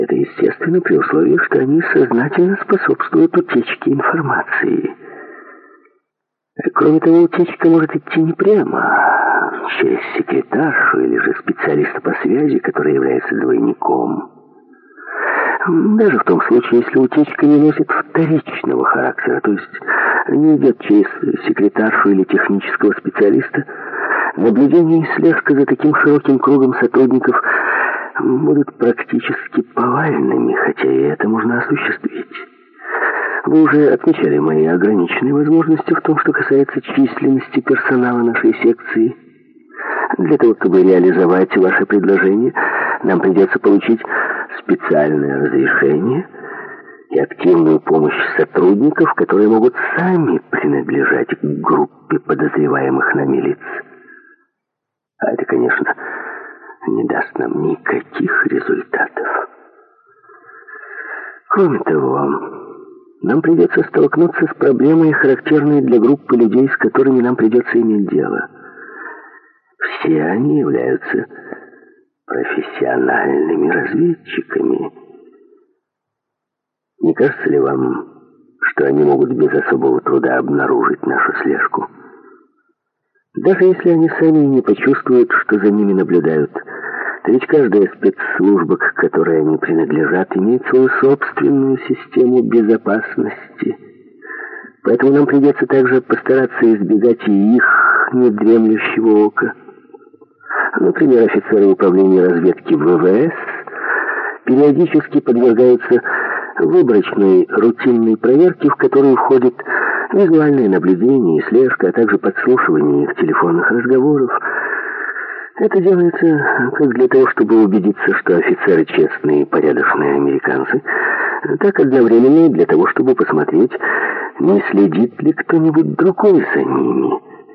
Это естественно при условии, что они сознательно способствуют утечке информации. Кроме того, утечка может идти не прямо, а через секретаршу или же специалиста по связи, который является двойником. Даже в том случае, если утечка не носит вторичного характера, то есть не идет через секретаршу или технического специалиста, наблюдение и слежка за таким широким кругом сотрудников будут практически повальными, хотя и это можно осуществить. Вы уже отмечали мои ограниченные возможности в том, что касается численности персонала нашей секции. Для того, чтобы реализовать ваше предложение, нам придется получить специальное разрешение и активную помощь сотрудников, которые могут сами принадлежать к группе подозреваемых нами лиц. А это, конечно, не даст нам никаких результатов. Кроме того, нам придется столкнуться с проблемой, характерной для группы людей, с которыми нам придется иметь дело. Все они являются профессиональными разведчиками. Не кажется ли вам, что они могут без особого труда обнаружить нашу слежку? Даже если они сами не почувствуют, что за ними наблюдают, то ведь каждая спецслужба, к которой они принадлежат, имеет свою собственную систему безопасности. Поэтому нам придется также постараться избегать и их недремлющего ока. Например, офицеры управления разведки ВВС периодически подвергаются выборочной рутинной проверке, в которую входит визуальное наблюдение и слежка, а также подслушивание их телефонных разговоров. Это делается как для того, чтобы убедиться, что офицеры честные и порядочные американцы, так одновременно и для того, чтобы посмотреть, не следит ли кто-нибудь другой за ними.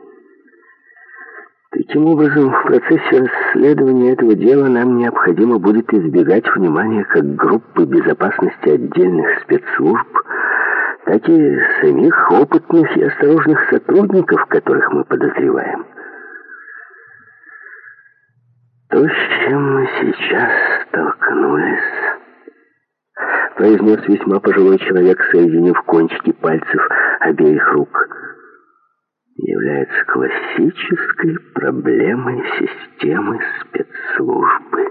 Таким образом, в процессе расследования этого дела нам необходимо будет избегать внимания как группы безопасности отдельных спецслужб, так и самих опытных и осторожных сотрудников, которых мы подозреваем. То, с чем мы сейчас столкнулись, произнес весьма пожилой человек, соединив кончики пальцев обеих рук, является классической проблемой системы спецслужбы.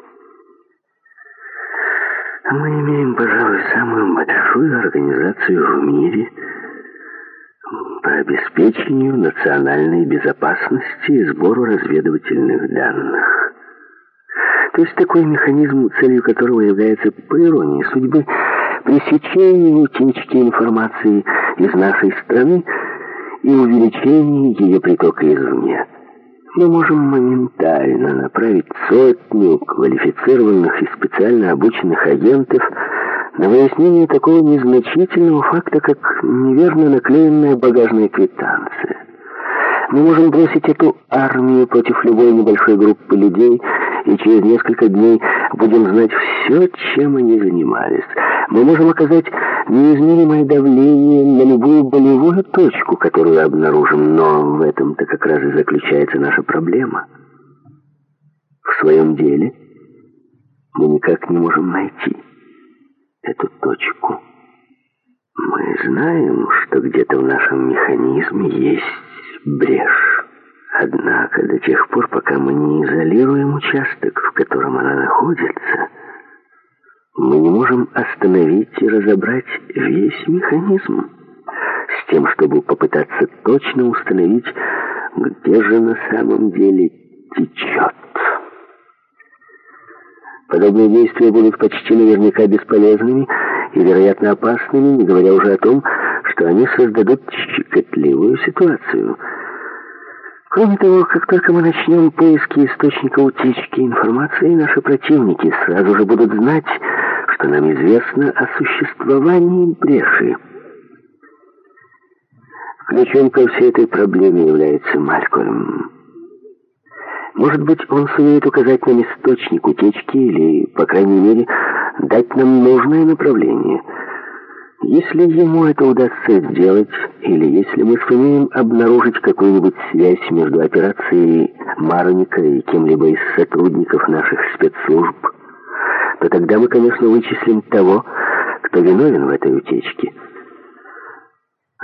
Мы имеем, пожалуй, самую большую организацию в мире по обеспечению национальной безопасности и сбору разведывательных данных. То есть такой механизм, целью которого является, по иронии судьбы, пресечение утечки информации из нашей страны и увеличение ее притока извне. Мы можем моментально направить сотню квалифицированных и специально обученных агентов на выяснение такого незначительного факта, как неверно наклеенная багажная квитанция. Мы можем бросить эту армию против любой небольшой группы людей, и через несколько дней будем знать все, чем они занимались. Мы можем оказать неизмеримое давление на любую болевую точку, которую обнаружим, но в этом-то как раз и заключается наша проблема. В своем деле мы никак не можем найти эту точку. Мы знаем, что где-то в нашем механизме есть брешь. Однако до тех пор, пока мы не изолируем участок, в котором она находится, мы не можем остановить и разобрать весь механизм с тем, чтобы попытаться точно установить, где же на самом деле течет. Подобные действия будут почти наверняка бесполезными и, вероятно, опасными, не говоря уже о том, что они создадут щекотливую ситуацию. Кроме того, как только мы начнем поиски источника утечки информации, наши противники сразу же будут знать, что нам известно о существовании бреши. Ключом ко всей этой проблеме является Малькольм. Может быть, он сумеет указать нам источник утечки или, по крайней мере, дать нам нужное направление. Если ему это удастся сделать, или если мы сумеем обнаружить какую-нибудь связь между операцией Мароника и кем-либо из сотрудников наших спецслужб, то тогда мы, конечно, вычислим того, кто виновен в этой утечке.